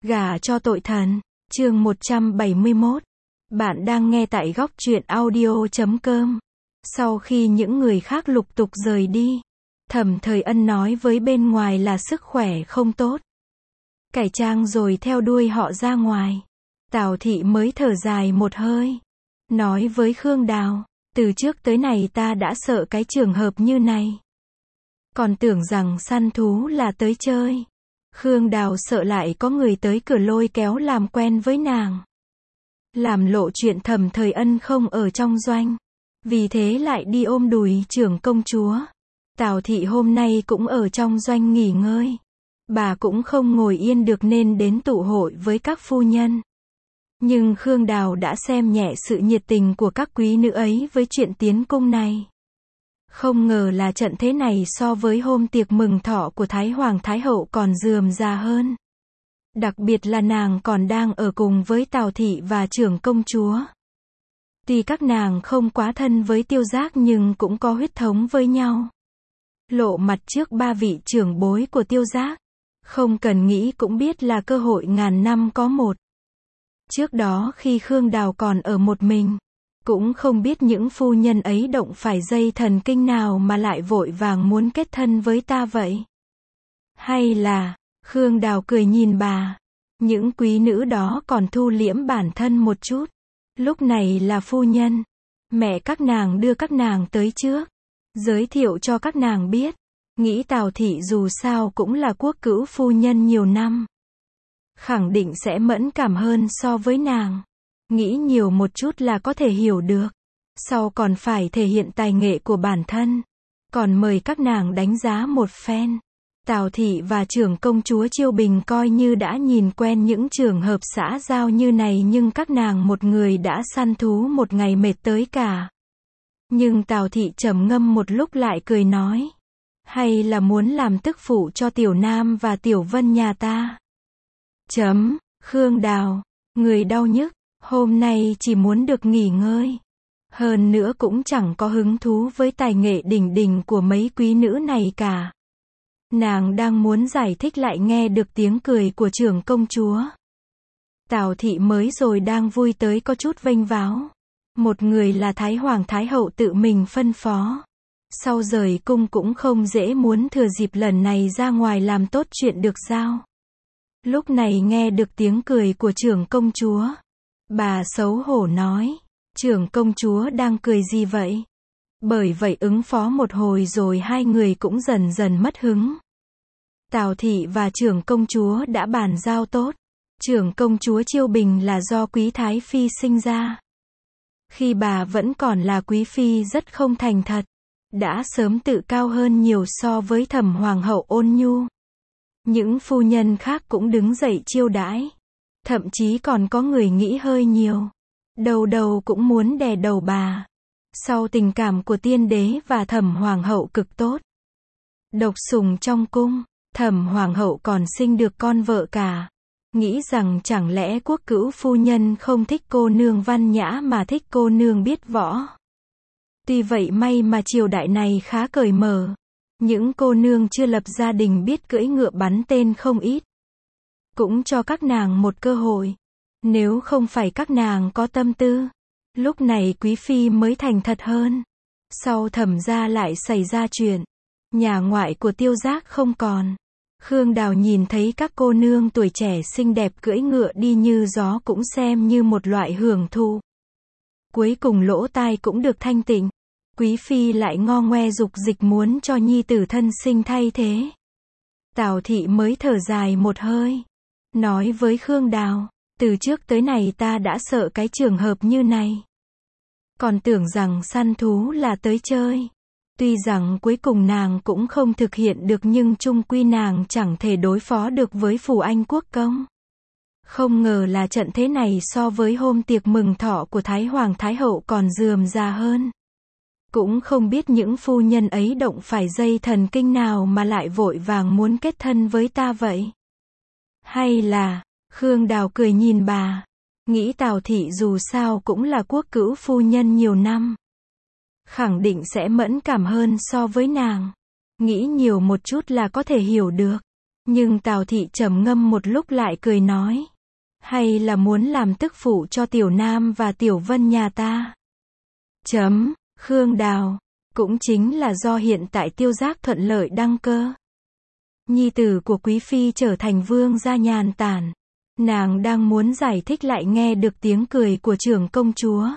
Gả cho tội thần. Chương 171. Bạn đang nghe tại góc truyện audio.com. Sau khi những người khác lục tục rời đi, Thẩm Thời Ân nói với bên ngoài là sức khỏe không tốt. Cải trang rồi theo đuôi họ ra ngoài. Tào Thị mới thở dài một hơi. Nói với Khương Đào, từ trước tới này ta đã sợ cái trường hợp như này. Còn tưởng rằng săn thú là tới chơi. Khương Đào sợ lại có người tới cửa lôi kéo làm quen với nàng. Làm lộ chuyện Thẩm Thời Ân không ở trong doanh. Vì thế lại đi ôm đùi trưởng công chúa. Tào Thị hôm nay cũng ở trong doanh nghỉ ngơi. Bà cũng không ngồi yên được nên đến tụ hội với các phu nhân. Nhưng Khương Đào đã xem nhẹ sự nhiệt tình của các quý nữ ấy với chuyện tiến cung này. Không ngờ là trận thế này so với hôm tiệc mừng thọ của Thái Hoàng Thái Hậu còn rườm rà hơn. Đặc biệt là nàng còn đang ở cùng với Tào Thị và trưởng công chúa. Tuy các nàng không quá thân với Tiêu Giác nhưng cũng có huyết thống với nhau. Lộ mặt trước ba vị trưởng bối của Tiêu Giác. Không cần nghĩ cũng biết là cơ hội ngàn năm có một. Trước đó khi Khương Đào còn ở một mình, cũng không biết những phu nhân ấy động phải dây thần kinh nào mà lại vội vàng muốn kết thân với ta vậy. Hay là, Khương Đào cười nhìn bà, những quý nữ đó còn thu liễm bản thân một chút. Lúc này là phu nhân, mẹ các nàng đưa các nàng tới trước, giới thiệu cho các nàng biết. Nghĩ Tào Thị dù sao cũng là quốc cữu phu nhân nhiều năm, khẳng định sẽ mẫn cảm hơn so với nàng. Nghĩ nhiều một chút là có thể hiểu được. Sau còn phải thể hiện tài nghệ của bản thân. Còn mời các nàng đánh giá một phen. Tào Thị và trưởng công chúa Chiêu Bình coi như đã nhìn quen những trường hợp xã giao như này, nhưng các nàng một người đã săn thú một ngày mệt tới cả. Nhưng Tào Thị trầm ngâm một lúc lại cười nói. Hay là muốn làm tức phụ cho Tiểu Nam và Tiểu Vân nhà ta? Khương Đào, người đau nhức, hôm nay chỉ muốn được nghỉ ngơi. Hơn nữa cũng chẳng có hứng thú với tài nghệ đỉnh đỉnh của mấy quý nữ này cả. Nàng đang muốn giải thích lại nghe được tiếng cười của trưởng công chúa. Tào Thị mới rồi đang vui tới có chút vênh váo. Một người là Thái Hoàng Thái Hậu tự mình phân phó. Sau rời cung cũng không dễ, muốn thừa dịp lần này ra ngoài làm tốt chuyện được giao. Lúc này nghe được tiếng cười của trưởng công chúa, bà xấu hổ nói, trưởng công chúa đang cười gì vậy? Bởi vậy ứng phó một hồi rồi hai người cũng dần dần mất hứng. Tào Thị và trưởng công chúa đã bàn giao tốt. Trưởng công chúa Chiêu Bình là do Quý Thái Phi sinh ra. Khi bà vẫn còn là quý phi rất không thành thật, đã sớm tự cao hơn nhiều so với Thẩm Hoàng hậu ôn nhu. Những phu nhân khác cũng đứng dậy chiêu đãi. Thậm chí còn có người nghĩ hơi nhiều. Đầu đầu cũng muốn đè đầu bà. Sau tình cảm của tiên đế và Thẩm Hoàng hậu cực tốt, độc sủng trong cung, Thẩm Hoàng hậu còn sinh được con vợ cả. Nghĩ rằng chẳng lẽ quốc cữu phu nhân không thích cô nương văn nhã mà thích cô nương biết võ. Tuy vậy may mà triều đại này khá cởi mở. Những cô nương chưa lập gia đình biết cưỡi ngựa bắn tên không ít. Cũng cho các nàng một cơ hội. Nếu không phải các nàng có tâm tư, lúc này quý phi mới thành thật hơn. Sau Thẩm gia lại xảy ra chuyện. Nhà ngoại của Tiêu Giác không còn. Khương Đào nhìn thấy các cô nương tuổi trẻ xinh đẹp cưỡi ngựa đi như gió cũng xem như một loại hưởng thụ. Cuối cùng lỗ tai cũng được thanh tịnh. Quý phi lại ngo ngoe dục dịch muốn cho nhi tử thân sinh thay thế. Tào Thị mới thở dài một hơi. Nói với Khương Đào, từ trước tới này ta đã sợ cái trường hợp như này. Còn tưởng rằng săn thú là tới chơi. Tuy rằng cuối cùng nàng cũng không thực hiện được nhưng chung quy nàng chẳng thể đối phó được với Phù Anh quốc công. Không ngờ là trận thế này so với hôm tiệc mừng thọ của Thái Hoàng Thái Hậu còn rườm rà hơn. Cũng không biết những phu nhân ấy động phải dây thần kinh nào mà lại vội vàng muốn kết thân với ta vậy. Hay là, Khương Đào cười nhìn bà, nghĩ Tào Thị dù sao cũng là quốc cữu phu nhân nhiều năm, khẳng định sẽ mẫn cảm hơn so với nàng. Nghĩ nhiều một chút là có thể hiểu được. Nhưng Tào thị trầm ngâm một lúc lại cười nói. Hay là muốn làm tức phụ cho Tiểu Nam và Tiểu Vân nhà ta? Khương Đào. Cũng chính là do hiện tại Tiêu Giác thuận lợi đăng cơ. Nhi tử của Quý Phi trở thành vương gia nhàn tản. Nàng đang muốn giải thích lại nghe được tiếng cười của trưởng công chúa.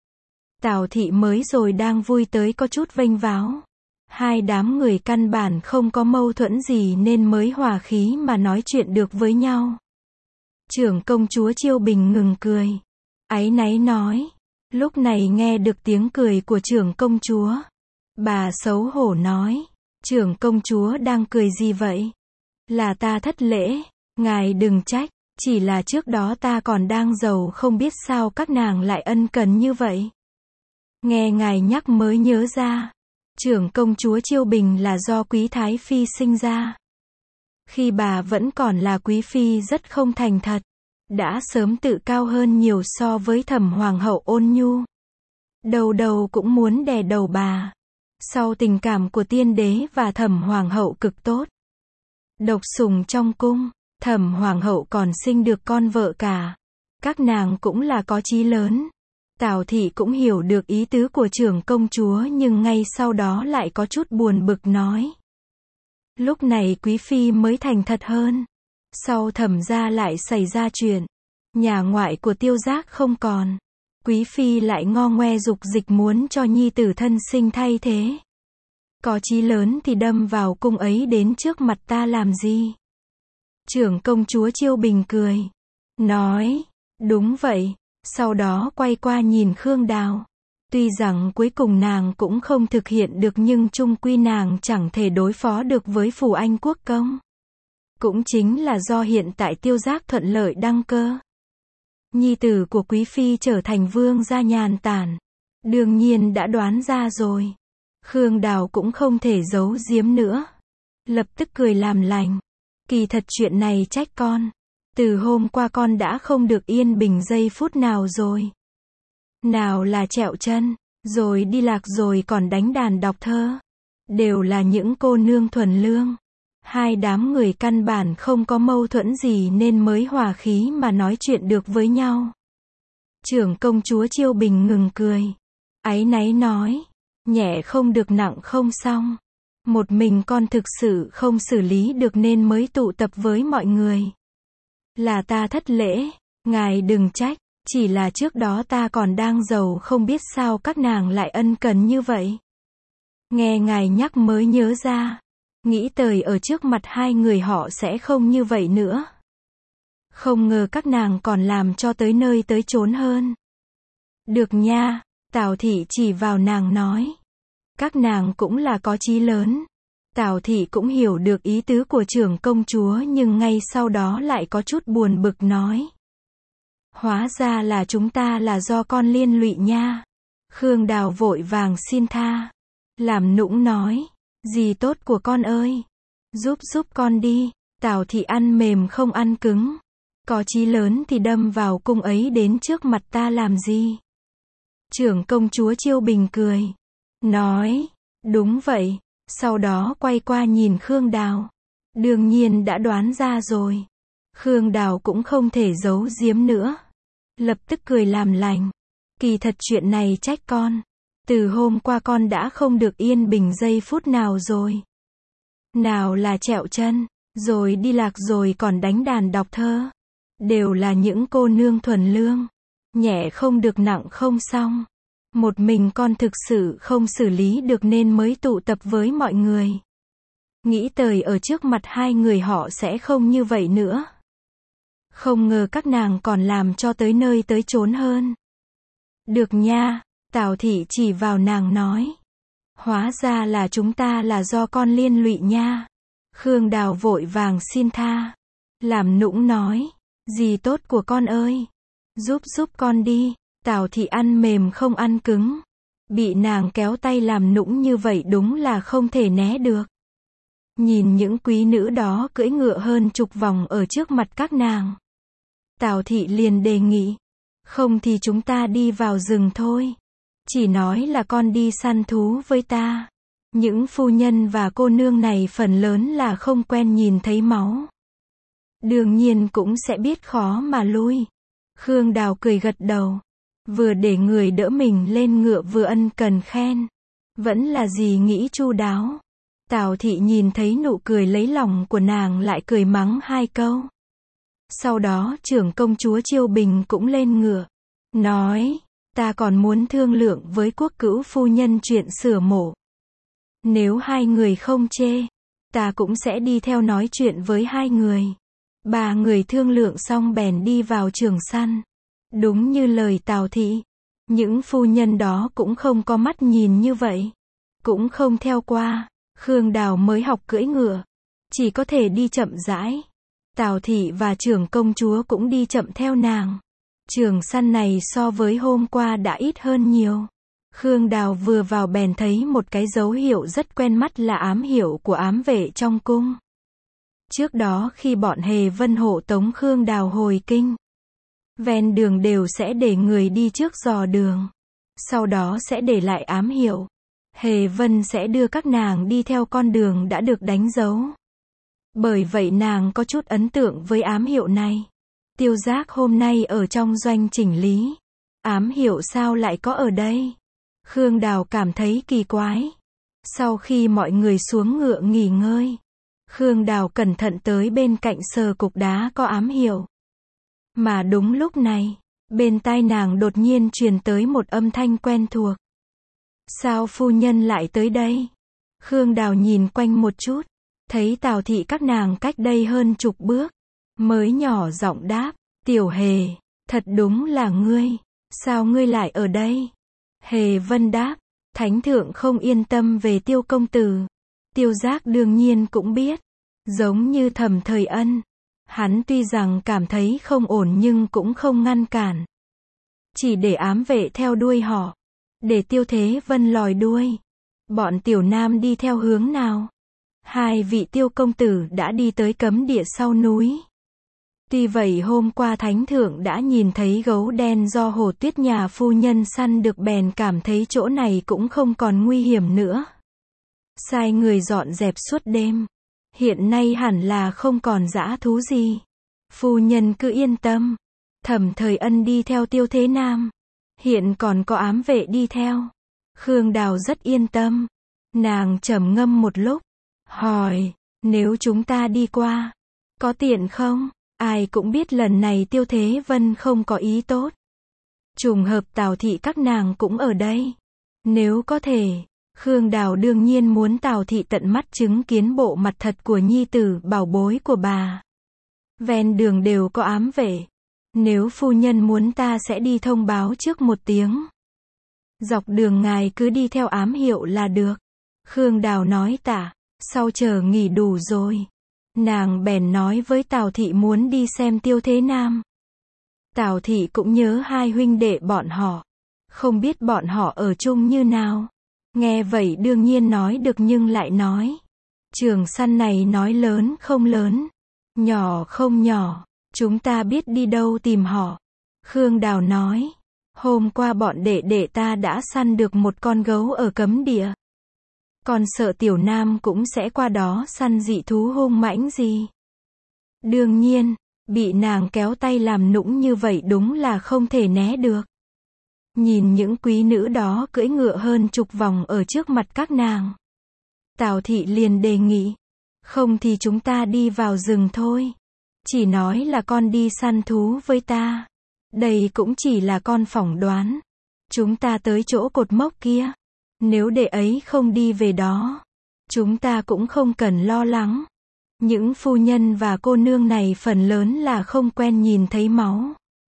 Tào thị mới rồi đang vui tới có chút vênh váo. Hai đám người căn bản không có mâu thuẫn gì nên mới hòa khí mà nói chuyện được với nhau. Trưởng công chúa Chiêu Bình ngừng cười. Áy náy nói. Lúc này nghe được tiếng cười của trưởng công chúa. Bà xấu hổ nói. Trưởng công chúa đang cười gì vậy? Là ta thất lễ. Ngài đừng trách. Chỉ là trước đó ta còn đang giàu không biết sao các nàng lại ân cần như vậy. Nghe ngài nhắc mới nhớ ra. Trưởng công chúa Chiêu Bình là do Quý Thái Phi sinh ra. Khi bà vẫn còn là Quý Phi rất không thành thật. Đã sớm tự cao hơn nhiều so với Thẩm Hoàng hậu Ôn Nhu. Đầu đầu cũng muốn đè đầu bà. Sau tình cảm của tiên đế và Thẩm Hoàng hậu cực tốt. Độc sủng trong cung, Thẩm Hoàng hậu còn sinh được con vợ cả. Các nàng cũng là có chí lớn. Tào thị cũng hiểu được ý tứ của trưởng công chúa nhưng ngay sau đó lại có chút buồn bực nói. Lúc này Quý Phi mới thành thật hơn. Sau Thẩm gia lại xảy ra chuyện. Nhà ngoại của Tiêu Giác không còn. Quý Phi lại ngo ngoe dục dịch muốn cho nhi tử thân sinh thay thế. Có chí lớn thì đâm vào cung ấy đến trước mặt ta làm gì? Trưởng công chúa Chiêu Bình cười. Nói. Đúng vậy. Sau đó quay qua nhìn Khương Đào. Tuy rằng cuối cùng nàng cũng không thực hiện được nhưng chung quy nàng chẳng thể đối phó được với Phủ Anh Quốc công. Cũng chính là do hiện tại Tiêu Giác thuận lợi đăng cơ. Nhi tử của Quý Phi trở thành vương gia nhàn tản. Đương nhiên đã đoán ra rồi. Khương Đào cũng không thể giấu giếm nữa. Lập tức cười làm lành. Kỳ thật chuyện này trách con. Từ hôm qua con đã không được yên bình giây phút nào rồi. Nào là trẹo chân, rồi đi lạc rồi còn đánh đàn đọc thơ. Đều là những cô nương thuần lương. Hai đám người căn bản không có mâu thuẫn gì nên mới hòa khí mà nói chuyện được với nhau. Trưởng công chúa Chiêu Bình ngừng cười. Áy náy nói. Nhẹ không được nặng không xong. Một mình con thực sự không xử lý được nên mới tụ tập với mọi người. Là ta thất lễ. Ngài đừng trách. Chỉ là trước đó ta còn đang giàu không biết sao các nàng lại ân cần như vậy. Nghe ngài nhắc mới nhớ ra. Nghĩ tới ở trước mặt hai người họ sẽ không như vậy nữa. Không ngờ các nàng còn làm cho tới nơi tới chốn hơn. Được nha, Tào thị chỉ vào nàng nói. Các nàng cũng là có chí lớn. Tào thị cũng hiểu được ý tứ của trưởng công chúa nhưng ngay sau đó lại có chút buồn bực nói. Hóa ra là chúng ta là do con liên lụy nha. Khương Đào vội vàng xin tha. Làm nũng nói. Dì tốt của con ơi. Giúp con đi. Tào thị ăn mềm không ăn cứng. Có chí lớn thì đâm vào cung ấy đến trước mặt ta làm gì? Trưởng công chúa Chiêu Bình cười. Nói. Đúng vậy. Sau đó quay qua nhìn Khương Đào. Đương nhiên đã đoán ra rồi. Khương Đào cũng không thể giấu giếm nữa. Lập tức cười làm lành. Kỳ thật chuyện này trách con. Từ hôm qua con đã không được yên bình giây phút nào rồi. Nào là trẹo chân, rồi đi lạc rồi còn đánh đàn đọc thơ. Đều là những cô nương thuần lương. Nhẹ không được nặng không xong. Một mình con thực sự không xử lý được nên mới tụ tập với mọi người. Nghĩ tới ở trước mặt hai người họ sẽ không như vậy nữa. Không ngờ các nàng còn làm cho tới nơi tới chốn hơn. Được nha, Tào thị chỉ vào nàng nói. Hóa ra là chúng ta là do con liên lụy nha. Khương Đào vội vàng xin tha. Làm nũng nói. Dì tốt của con ơi. Giúp con đi. Tào thị ăn mềm không ăn cứng. Bị nàng kéo tay làm nũng như vậy đúng là không thể né được. Nhìn những quý nữ đó cưỡi ngựa hơn chục vòng ở trước mặt các nàng. Tào thị liền đề nghị. Không thì chúng ta đi vào rừng thôi. Chỉ nói là con đi săn thú với ta. Những phu nhân và cô nương này phần lớn là không quen nhìn thấy máu. đương nhiên cũng sẽ biết khó mà lui. Khương Đào cười gật đầu, vừa để người đỡ mình lên ngựa vừa ân cần khen. Vẫn là gì nghĩ chu đáo. Tào thị nhìn thấy nụ cười lấy lòng của nàng lại cười mắng hai câu. Sau đó trưởng công chúa Chiêu Bình cũng lên ngựa, nói, ta còn muốn thương lượng với quốc cữu phu nhân chuyện sửa mộ. Nếu hai người không chê, ta cũng sẽ đi theo nói chuyện với hai người. Ba người thương lượng xong bèn đi vào trường săn. Đúng như lời Tào thị, những phu nhân đó cũng không có mắt nhìn như vậy, cũng không theo qua. Khương Đào mới học cưỡi ngựa, chỉ có thể đi chậm rãi. Tào thị và trưởng công chúa cũng đi chậm theo nàng. Trường săn này so với hôm qua đã ít hơn nhiều. Khương Đào vừa vào bèn thấy một cái dấu hiệu rất quen mắt là ám hiệu của ám vệ trong cung. Trước đó khi bọn Hề Vân hộ tống Khương Đào hồi kinh, ven đường đều sẽ để người đi trước dò đường, sau đó sẽ để lại ám hiệu. Hề Vân sẽ đưa các nàng đi theo con đường đã được đánh dấu. Bởi vậy nàng có chút ấn tượng với ám hiệu này. Tiêu Giác hôm nay ở trong doanh chỉnh lý, ám hiệu sao lại có ở đây? Khương Đào cảm thấy kỳ quái. Sau khi mọi người xuống ngựa nghỉ ngơi, Khương Đào cẩn thận tới bên cạnh sờ cục đá có ám hiệu. Mà đúng lúc này, bên tai nàng đột nhiên truyền tới một âm thanh quen thuộc. Sao phu nhân lại tới đây? Khương Đào nhìn quanh một chút, thấy Tào thị các nàng cách đây hơn chục bước, mới nhỏ giọng đáp, Tiểu Hề, thật đúng là ngươi, sao ngươi lại ở đây? Hề Vân đáp, Thánh thượng không yên tâm về Tiêu công tử. Tiêu Giác đương nhiên cũng biết, giống như Thẩm Thời Ân, hắn tuy rằng cảm thấy không ổn nhưng cũng không ngăn cản, chỉ để ám vệ theo đuôi họ, để Tiêu Thế Vân lòi đuôi. Bọn tiểu nam đi theo hướng nào? Hai vị Tiêu công tử đã đi tới cấm địa sau núi. Tuy vậy hôm qua Thánh thượng đã nhìn thấy gấu đen do Hồ Tuyết nhà phu nhân săn được bèn cảm thấy chỗ này cũng không còn nguy hiểm nữa. Sai người dọn dẹp suốt đêm. Hiện nay hẳn là không còn dã thú gì. Phu nhân cứ yên tâm. Thẩm Thời Ân đi theo Tiêu Thế Nam. Hiện còn có ám vệ đi theo. Khương Đào rất yên tâm. Nàng trầm ngâm một lúc, hỏi, nếu chúng ta đi qua, có tiện không? Ai cũng biết lần này Tiêu Thế Vân không có ý tốt. Trùng hợp Tào thị các nàng cũng ở đây. Nếu có thể, Khương Đào đương nhiên muốn Tào thị tận mắt chứng kiến bộ mặt thật của nhi tử bảo bối của bà. Ven đường đều có ám vệ. Nếu phu nhân muốn ta sẽ đi thông báo trước một tiếng. Dọc đường ngài cứ đi theo ám hiệu là được. Khương Đào nói tạ, sau chờ nghỉ đủ rồi. Nàng bèn nói với Tào thị muốn đi xem Tiêu Thế Nam. Tào thị cũng nhớ hai huynh đệ bọn họ. Không biết bọn họ ở chung như nào. Nghe vậy đương nhiên nói được nhưng lại nói. Trường săn này nói lớn không lớn, nhỏ không nhỏ. Chúng ta biết đi đâu tìm họ. Khương Đào nói. Hôm qua bọn đệ đệ ta đã săn được một con gấu ở cấm địa. Còn sợ Tiểu Nam cũng sẽ qua đó săn dị thú hung mãnh gì. Đương nhiên, bị nàng kéo tay làm nũng như vậy đúng là không thể né được. Nhìn những quý nữ đó cưỡi ngựa hơn chục vòng ở trước mặt các nàng, Tào thị liền đề nghị, không thì chúng ta đi vào rừng thôi. Chỉ nói là con đi săn thú với ta. Đây cũng chỉ là con phỏng đoán. Chúng ta tới chỗ cột mốc kia. Nếu đệ ấy không đi về đó, chúng ta cũng không cần lo lắng. Những phu nhân và cô nương này phần lớn là không quen nhìn thấy máu.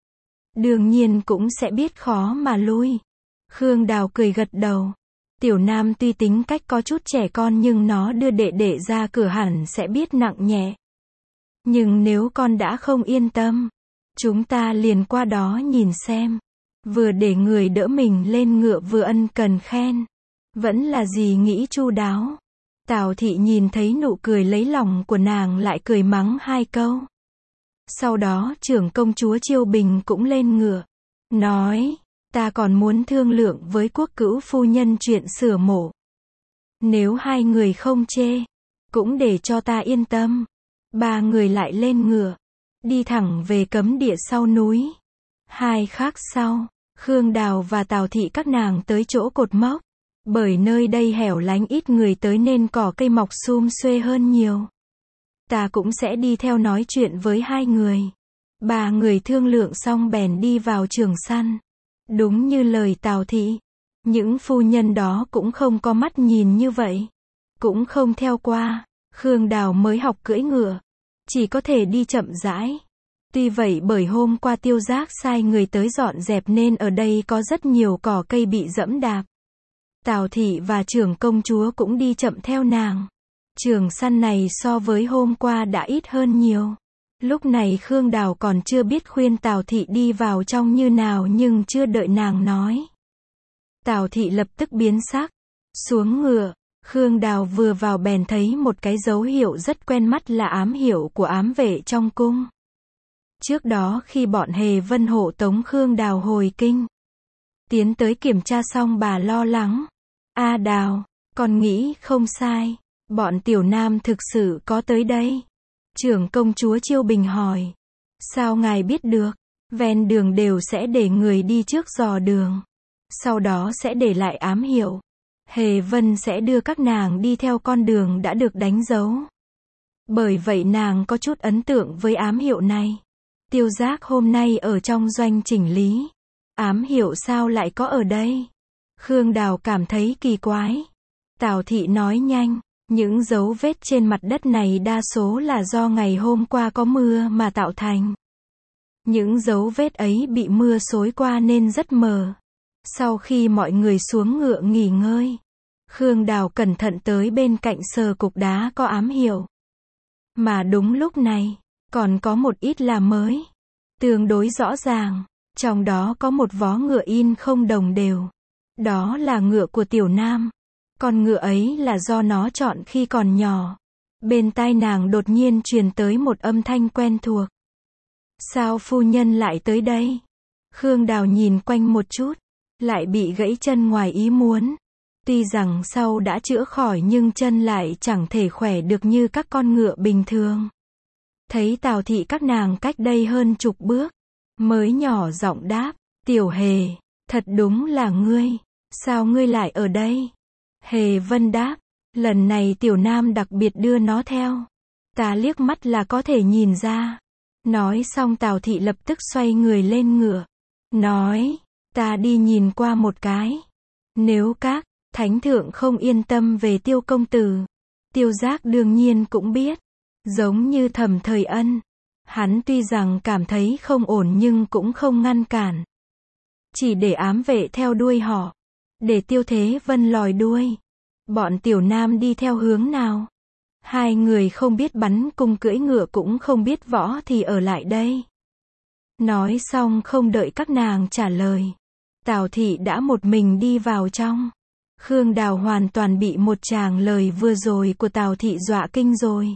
Đương nhiên cũng sẽ biết khó mà lui. Khương Đào cười gật đầu. Tiểu Nam tuy tính cách có chút trẻ con nhưng nó đưa đệ đệ ra cửa hẳn sẽ biết nặng nhẹ. Nhưng nếu con đã không yên tâm, chúng ta liền qua đó nhìn xem. Vừa để người đỡ mình lên ngựa vừa ân cần khen. Vẫn là gì nghĩ chu đáo. Tào thị nhìn thấy nụ cười lấy lòng của nàng lại cười mắng hai câu. Sau đó trưởng công chúa Chiêu Bình cũng lên ngựa, nói, ta còn muốn thương lượng với quốc cữu phu nhân chuyện sửa mộ. Nếu hai người không chê, cũng để cho ta yên tâm. Ba người lại lên ngựa, đi thẳng về cấm địa sau núi. 2 khắc sau, Khương Đào và Tào Thị các nàng tới chỗ cột mốc. Bởi nơi đây hẻo lánh ít người tới nên cỏ cây mọc sum xuê hơn nhiều. Ta cũng sẽ đi theo nói chuyện với 2 người. 3 người thương lượng xong bèn đi vào trường săn. Đúng như lời Tào Thị, những phu nhân đó cũng không có mắt nhìn như vậy. Cũng không theo qua, Khương Đào mới học cưỡi ngựa. Chỉ có thể đi chậm rãi. Tuy vậy bởi hôm qua Tiêu Giác sai người tới dọn dẹp nên ở đây có rất nhiều cỏ cây bị dẫm đạp. Tào Thị và trưởng công chúa cũng đi chậm theo nàng. Trường săn này so với hôm qua đã ít hơn nhiều. Lúc này Khương Đào còn chưa biết khuyên Tào Thị đi vào trong như nào nhưng chưa đợi nàng nói. Tào Thị lập tức biến sắc. Xuống ngựa, Khương Đào vừa vào bèn thấy một cái dấu hiệu rất quen mắt là ám hiệu của ám vệ trong cung. Trước đó khi bọn Hề Vân hộ tống Khương Đào hồi kinh, tiến tới kiểm tra xong bà lo lắng. A Đào, con nghĩ không sai, bọn Tiểu Nam thực sự có tới đây. Trưởng công chúa Chiêu Bình hỏi. Sao ngài biết được? Ven đường đều sẽ để người đi trước dò đường. Sau đó sẽ để lại ám hiệu. Hề Vân sẽ đưa các nàng đi theo con đường đã được đánh dấu. Bởi vậy nàng có chút ấn tượng với ám hiệu này. Tiêu Giác hôm nay ở trong doanh chỉnh lý. Ám hiệu sao lại có ở đây? Khương Đào cảm thấy kỳ quái. Tào Thị nói nhanh. Những dấu vết trên mặt đất này đa số là do ngày hôm qua có mưa mà tạo thành. Những dấu vết ấy bị mưa xối qua nên rất mờ. Sau khi mọi người xuống ngựa nghỉ ngơi, Khương Đào cẩn thận tới bên cạnh sờ cục đá có ám hiệu. Mà đúng lúc này, còn có một ít là mới. Tương đối rõ ràng, trong đó có một vó ngựa in không đồng đều. Đó là ngựa của Tiểu Nam. Con ngựa ấy là do nó chọn khi còn nhỏ. Bên tai nàng đột nhiên truyền tới một âm thanh quen thuộc. Sao phu nhân lại tới đây? Khương Đào nhìn quanh một chút, lại bị gãy chân ngoài ý muốn. Tuy rằng sau đã chữa khỏi nhưng chân lại chẳng thể khỏe được như các con ngựa bình thường. Thấy Tào Thị các nàng cách đây hơn chục bước, mới nhỏ giọng đáp, Tiểu Hề, thật đúng là ngươi, sao ngươi lại ở đây? Hề Vân đáp, lần này Tiểu Nam đặc biệt đưa nó theo. Ta liếc mắt là có thể nhìn ra. Nói xong Tào Thị lập tức xoay người lên ngựa. Nói, ta đi nhìn qua một cái. Nếu các thánh thượng không yên tâm về Tiêu công tử, Tiêu Giác đương nhiên cũng biết. Giống như Thẩm Thời Ân. Hắn tuy rằng cảm thấy không ổn nhưng cũng không ngăn cản. Chỉ để ám vệ theo đuôi họ. Để Tiêu Thế Vân lòi đuôi. Bọn Tiểu Nam đi theo hướng nào? 2 người không biết bắn cung cưỡi ngựa cũng không biết võ thì ở lại đây. Nói xong không đợi các nàng trả lời. Tào Thị đã một mình đi vào trong. Khương Đào hoàn toàn bị một tràng lời vừa rồi của Tào Thị dọa kinh rồi.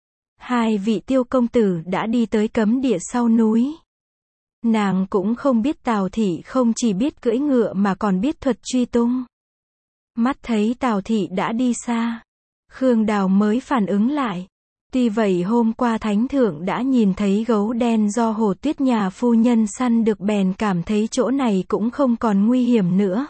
2 vị Tiêu công tử đã đi tới cấm địa sau núi. Nàng cũng không biết Tào Thị không chỉ biết cưỡi ngựa mà còn biết thuật truy tung. Mắt thấy Tào Thị đã đi xa, Khương Đào mới phản ứng lại. Tuy vậy hôm qua thánh thượng đã nhìn thấy gấu đen do Hồ Tuyết nhà phu nhân săn được bèn cảm thấy chỗ này cũng không còn nguy hiểm nữa.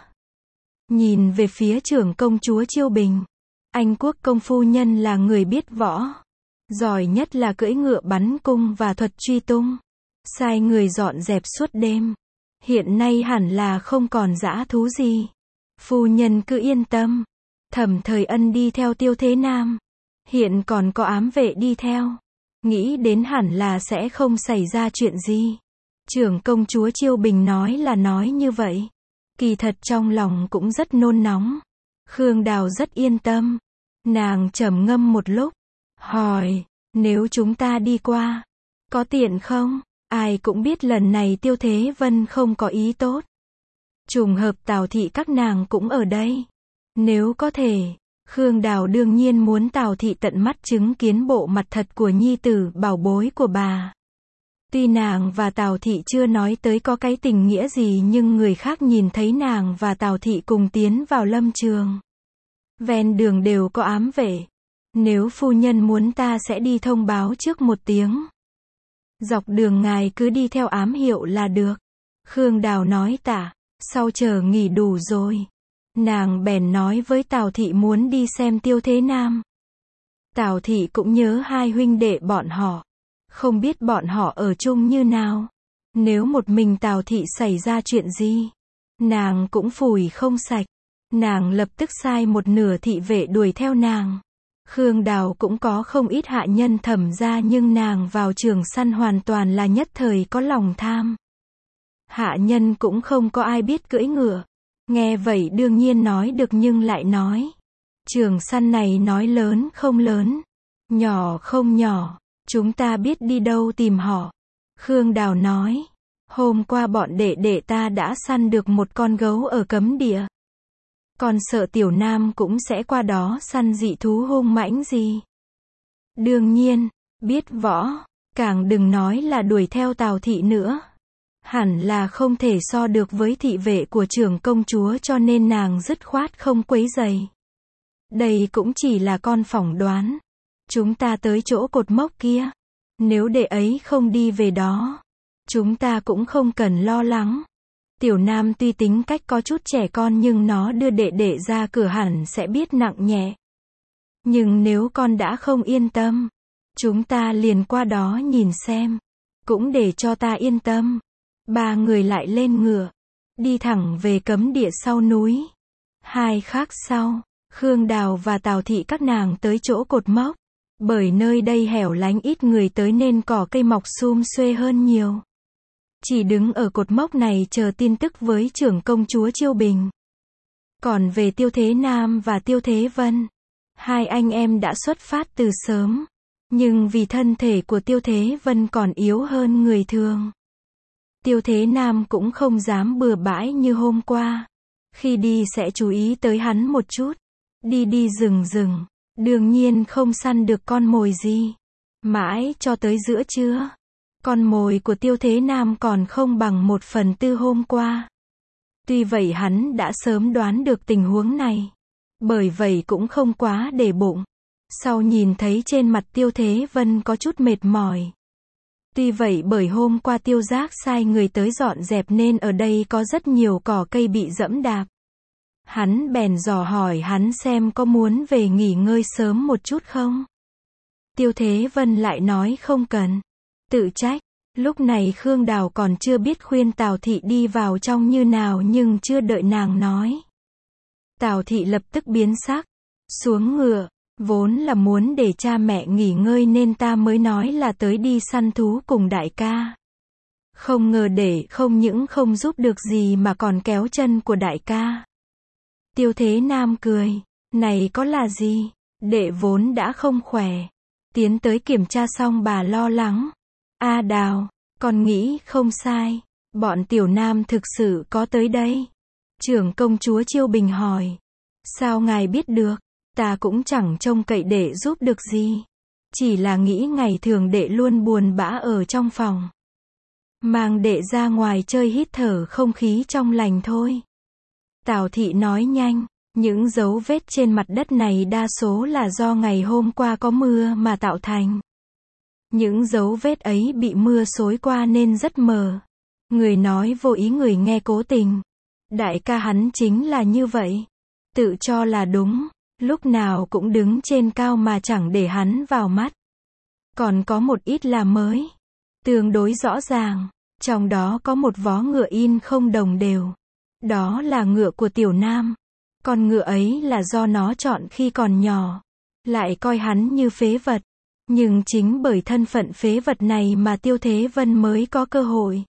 Nhìn về phía trưởng công chúa Chiêu Bình. Anh quốc công phu nhân là người biết võ. Giỏi nhất là cưỡi ngựa bắn cung và thuật truy tung. Sai người dọn dẹp suốt đêm. Hiện nay hẳn là không còn dã thú gì. Phu nhân cứ yên tâm. Thẩm Thời Ân đi theo Tiêu Thế Nam. Hiện còn có ám vệ đi theo. Nghĩ đến hẳn là sẽ không xảy ra chuyện gì. Trưởng công chúa Chiêu Bình nói như vậy. Kỳ thật trong lòng cũng rất nôn nóng. Khương Đào rất yên tâm. Nàng trầm ngâm một lúc. Hỏi, nếu chúng ta đi qua, có tiện không? Ai cũng biết lần này Tiêu Thế Vân không có ý tốt. Trùng hợp Tào Thị các nàng cũng ở đây. Nếu có thể, Khương Đào đương nhiên muốn Tào Thị tận mắt chứng kiến bộ mặt thật của nhi tử bảo bối của bà. Tuy nàng và Tào Thị chưa nói tới có cái tình nghĩa gì nhưng người khác nhìn thấy nàng và Tào Thị cùng tiến vào lâm trường. Ven đường đều có ám vệ. Nếu phu nhân muốn ta sẽ đi thông báo trước một tiếng. Dọc đường ngài cứ đi theo ám hiệu là được. Khương Đào nói tạ, sau chờ nghỉ đủ rồi. Nàng bèn nói với Tào Thị muốn đi xem Tiêu Thế Nam. Tào Thị cũng nhớ hai huynh đệ bọn họ. Không biết bọn họ ở chung như nào. Nếu một mình Tào Thị xảy ra chuyện gì, nàng cũng phủi không sạch. Nàng lập tức sai một nửa thị vệ đuổi theo nàng. Khương Đào cũng có không ít hạ nhân Thẩm gia, nhưng nàng vào trường săn hoàn toàn là nhất thời có lòng tham. Hạ nhân cũng không có ai biết cưỡi ngựa. Nghe vậy đương nhiên nói được nhưng lại nói. Trường săn này nói lớn không lớn, nhỏ không nhỏ, chúng ta biết đi đâu tìm họ. Khương Đào nói, hôm qua bọn đệ đệ ta đã săn được một con gấu ở cấm địa. Còn sợ Tiểu Nam cũng sẽ qua đó săn dị thú hung mãnh gì. Đương nhiên, biết võ, càng đừng nói là đuổi theo Tào Thị nữa. Hẳn là không thể so được với thị vệ của trưởng công chúa, cho nên nàng dứt khoát không quấy rầy. Đây cũng chỉ là con phỏng đoán. Chúng ta tới chỗ cột mốc kia. Nếu đệ ấy không đi về đó, chúng ta cũng không cần lo lắng. Tiểu Nam tuy tính cách có chút trẻ con nhưng nó đưa đệ đệ ra cửa hẳn sẽ biết nặng nhẹ. Nhưng nếu con đã không yên tâm, chúng ta liền qua đó nhìn xem. Cũng để cho ta yên tâm. Ba người lại lên ngựa, đi thẳng về cấm địa sau núi. Hai khắc sau, Khương Đào và Tào Thị các nàng tới chỗ cột mốc. Bởi nơi đây hẻo lánh ít người tới nên cỏ cây mọc sum xuê hơn nhiều. Chỉ đứng ở cột mốc này chờ tin tức với trưởng công chúa Chiêu Bình. Còn về Tiêu Thế Nam và Tiêu Thế Vân, hai anh em đã xuất phát từ sớm. Nhưng vì thân thể của Tiêu Thế Vân còn yếu hơn người thường, Tiêu Thế Nam cũng không dám bừa bãi như hôm qua. Khi đi sẽ chú ý tới hắn một chút. Đi đi rừng rừng, đương nhiên không săn được con mồi gì. Mãi cho tới giữa trưa, con mồi của Tiêu Thế Nam còn không bằng 1/4 hôm qua. Tuy vậy hắn đã sớm đoán được tình huống này. Bởi vậy cũng không quá để bụng. Sau nhìn thấy trên mặt Tiêu Thế Vân có chút mệt mỏi. Tuy vậy bởi hôm qua Tiêu Giác sai người tới dọn dẹp nên ở đây có rất nhiều cỏ cây bị dẫm đạp. Hắn bèn dò hỏi hắn xem có muốn về nghỉ ngơi sớm một chút không. Tiêu Thế Vân lại nói không cần. Tự trách, lúc này Khương Đào còn chưa biết khuyên Tào Thị đi vào trong như nào, nhưng chưa đợi nàng nói. Tào Thị lập tức biến sắc, xuống ngựa. Vốn là muốn để cha mẹ nghỉ ngơi nên ta mới nói là tới đi săn thú cùng đại ca. Không ngờ để không những không giúp được gì mà còn kéo chân của đại ca. Tiêu Thế Nam cười, này có là gì, đệ vốn đã không khỏe. Tiến tới kiểm tra xong bà lo lắng. A Đào, con nghĩ không sai, bọn Tiểu Nam thực sự có tới đây. Trưởng công chúa Chiêu Bình hỏi, sao ngài biết được? Ta cũng chẳng trông cậy đệ giúp được gì. Chỉ là nghĩ ngày thường đệ luôn buồn bã ở trong phòng. Mang đệ ra ngoài chơi hít thở không khí trong lành thôi. Tào Thị nói nhanh, những dấu vết trên mặt đất này đa số là do ngày hôm qua có mưa mà tạo thành. Những dấu vết ấy bị mưa xối qua nên rất mờ. Người nói vô ý người nghe cố tình. Đại ca hắn chính là như vậy. Tự cho là đúng. Lúc nào cũng đứng trên cao mà chẳng để hắn vào mắt. Còn có một ít là mới. Tương đối rõ ràng. Trong đó có một vó ngựa in không đồng đều. Đó là ngựa của Tiểu Nam. Con ngựa ấy là do nó chọn khi còn nhỏ. Lại coi hắn như phế vật. Nhưng chính bởi thân phận phế vật này mà Tiêu Thế Vân mới có cơ hội.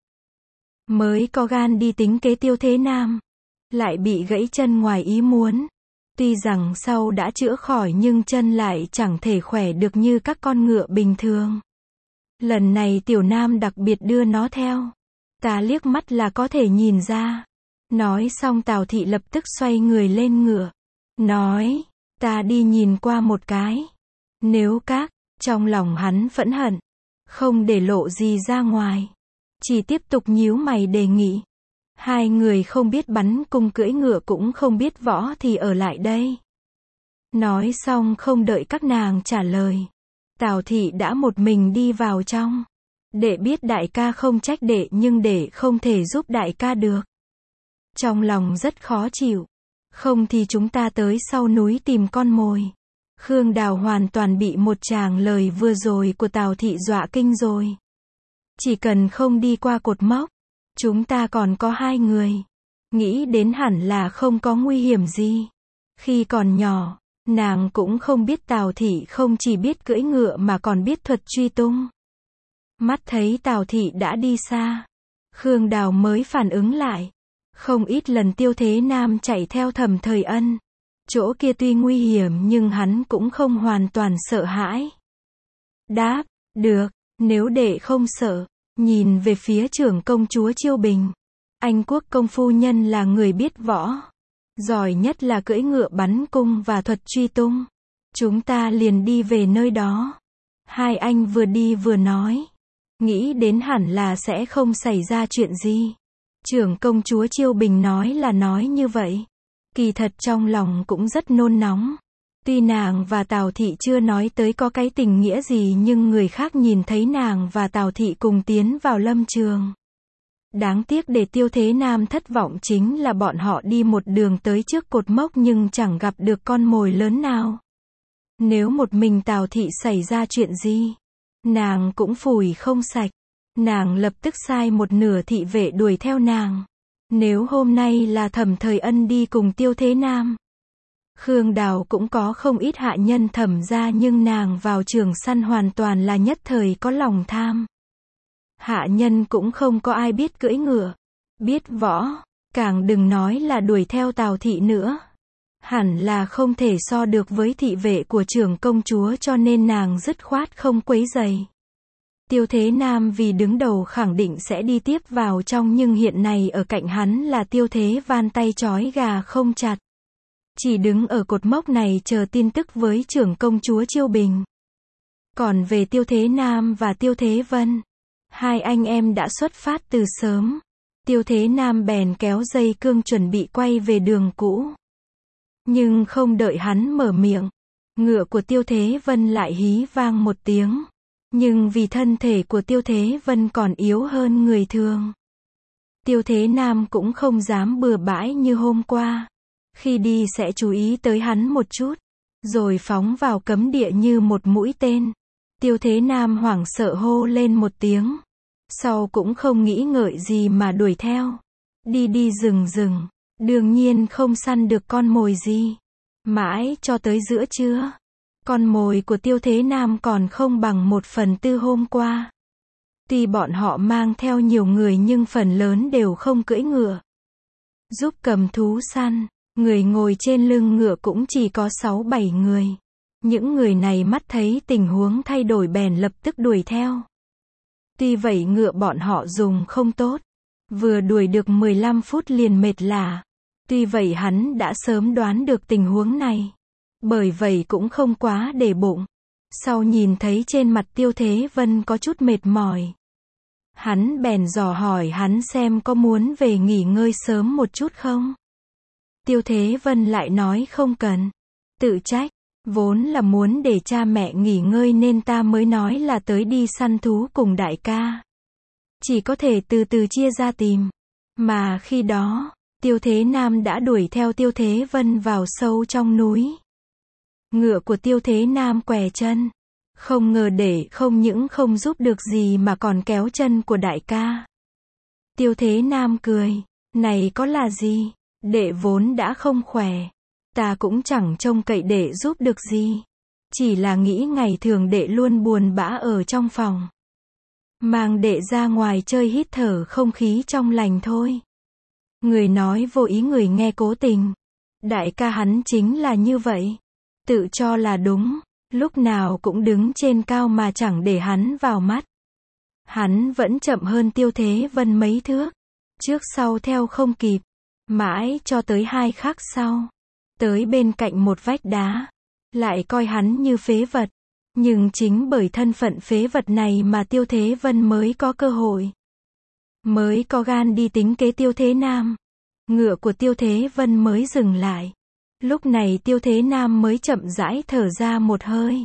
Mới có gan đi tính kế Tiêu Thế Nam. Lại bị gãy chân ngoài ý muốn. Tuy rằng sau đã chữa khỏi nhưng chân lại chẳng thể khỏe được như các con ngựa bình thường. Lần này Tiểu Nam đặc biệt đưa nó theo. Ta liếc mắt là có thể nhìn ra. Nói xong Tào Thị lập tức xoay người lên ngựa. Nói, ta đi nhìn qua một cái. Nếu các, trong lòng hắn phẫn hận. Không để lộ gì ra ngoài. Chỉ tiếp tục nhíu mày đề nghị. Hai người không biết bắn cung cưỡi ngựa cũng không biết võ thì ở lại đây. Nói xong không đợi các nàng trả lời, Tào thị đã một mình đi vào trong. Đệ biết đại ca không trách đệ nhưng đệ không thể giúp đại ca được. Trong lòng rất khó chịu. Không thì chúng ta tới sau núi tìm con mồi. Khương Đào hoàn toàn bị một tràng lời vừa rồi của Tào thị dọa kinh rồi. Chỉ cần không đi qua cột mốc, chúng ta còn có 2 người. Nghĩ đến hẳn là không có nguy hiểm gì. Khi còn nhỏ, nàng cũng không biết Tào thị không chỉ biết cưỡi ngựa mà còn biết thuật truy tung. Mắt thấy Tào thị đã đi xa, Khương Đào mới phản ứng lại. Không ít lần Tiêu Thế Nam chạy theo Thẩm Thời Ân. Chỗ kia tuy nguy hiểm nhưng hắn cũng không hoàn toàn sợ hãi. Đáp, được, nếu đệ không sợ. Nhìn về phía trưởng công chúa Chiêu Bình. Anh quốc công phu nhân là người biết võ. Giỏi nhất là cưỡi ngựa bắn cung và thuật truy tung. Chúng ta liền đi về nơi đó. Hai anh vừa đi vừa nói. Nghĩ đến hẳn là sẽ không xảy ra chuyện gì. Trưởng công chúa Chiêu Bình nói là nói như vậy. Kỳ thật trong lòng cũng rất nôn nóng. Tuy nàng và Tào thị chưa nói tới có cái tình nghĩa gì nhưng người khác nhìn thấy nàng và Tào thị cùng tiến vào lâm trường. Đáng tiếc để Tiêu Thế Nam thất vọng chính là bọn họ đi một đường tới trước cột mốc nhưng chẳng gặp được con mồi lớn nào. Nếu một mình Tào thị xảy ra chuyện gì, nàng cũng phủi không sạch. Nàng lập tức sai một nửa thị vệ đuổi theo nàng. Nếu hôm nay là Thẩm Thời Ân đi cùng Tiêu Thế Nam, Khương Đào cũng có không ít hạ nhân Thẩm gia nhưng nàng vào trường săn hoàn toàn là nhất thời có lòng tham. Hạ nhân cũng không có ai biết cưỡi ngựa, biết võ, càng đừng nói là đuổi theo Tào thị nữa. Hẳn là không thể so được với thị vệ của trưởng công chúa cho nên nàng dứt khoát không quấy rầy. Tiêu Thế Nam vì đứng đầu khẳng định sẽ đi tiếp vào trong nhưng hiện nay ở cạnh hắn là Tiêu Thế Van tay trói gà không chặt. Chỉ đứng ở cột mốc này chờ tin tức với trưởng công chúa Chiêu Bình. Còn về Tiêu Thế Nam và Tiêu Thế Vân, hai anh em đã xuất phát từ sớm. Tiêu Thế Nam bèn kéo dây cương chuẩn bị quay về đường cũ. Nhưng không đợi hắn mở miệng, ngựa của Tiêu Thế Vân lại hí vang một tiếng. Nhưng vì thân thể của Tiêu Thế Vân còn yếu hơn người thường, Tiêu Thế Nam cũng không dám bừa bãi như hôm qua. Khi đi sẽ chú ý tới hắn một chút, rồi phóng vào cấm địa như một mũi tên. Tiêu Thế Nam hoảng sợ hô lên một tiếng. Sau cũng không nghĩ ngợi gì mà đuổi theo. Đi đi rừng rừng, đương nhiên không săn được con mồi gì. Mãi cho tới giữa trưa, con mồi của Tiêu Thế Nam còn không bằng 1/4 hôm qua. Tuy bọn họ mang theo nhiều người nhưng phần lớn đều không cưỡi ngựa. Giúp cầm thú săn, người ngồi trên lưng ngựa cũng chỉ có 6-7 người. Những người này mắt thấy tình huống thay đổi bèn lập tức đuổi theo. Tuy vậy ngựa bọn họ dùng không tốt. Vừa đuổi được 15 phút liền mệt lả. Tuy vậy hắn đã sớm đoán được tình huống này. Bởi vậy cũng không quá để bụng. Sau nhìn thấy trên mặt Tiêu Thế Vân có chút mệt mỏi, hắn bèn dò hỏi hắn xem có muốn về nghỉ ngơi sớm một chút không. Tiêu Thế Vân lại nói không cần. Tự trách, vốn là muốn để cha mẹ nghỉ ngơi nên ta mới nói là tới đi săn thú cùng đại ca. Chỉ có thể từ từ chia ra tìm. Mà khi đó, Tiêu Thế Nam đã đuổi theo Tiêu Thế Vân vào sâu trong núi. Ngựa của Tiêu Thế Nam què chân. Không ngờ để không những không giúp được gì mà còn kéo chân của đại ca. Tiêu Thế Nam cười. Này có là gì? Đệ vốn đã không khỏe. Ta cũng chẳng trông cậy đệ giúp được gì. Chỉ là nghĩ ngày thường đệ luôn buồn bã ở trong phòng. Mang đệ ra ngoài chơi hít thở không khí trong lành thôi. Người nói vô ý người nghe cố tình. Đại ca hắn chính là như vậy. Tự cho là đúng. Lúc nào cũng đứng trên cao mà chẳng để hắn vào mắt. Hắn vẫn chậm hơn Tiêu Thế Vân mấy thước. Trước sau theo không kịp. Mãi cho tới 2 khắc sau. Tới bên cạnh một vách đá. Lại coi hắn như phế vật. Nhưng chính bởi thân phận phế vật này mà Tiêu Thế Vân mới có cơ hội. Mới có gan đi tính kế Tiêu Thế Nam. Ngựa của Tiêu Thế Vân mới dừng lại. Lúc này Tiêu Thế Nam mới chậm rãi thở ra một hơi.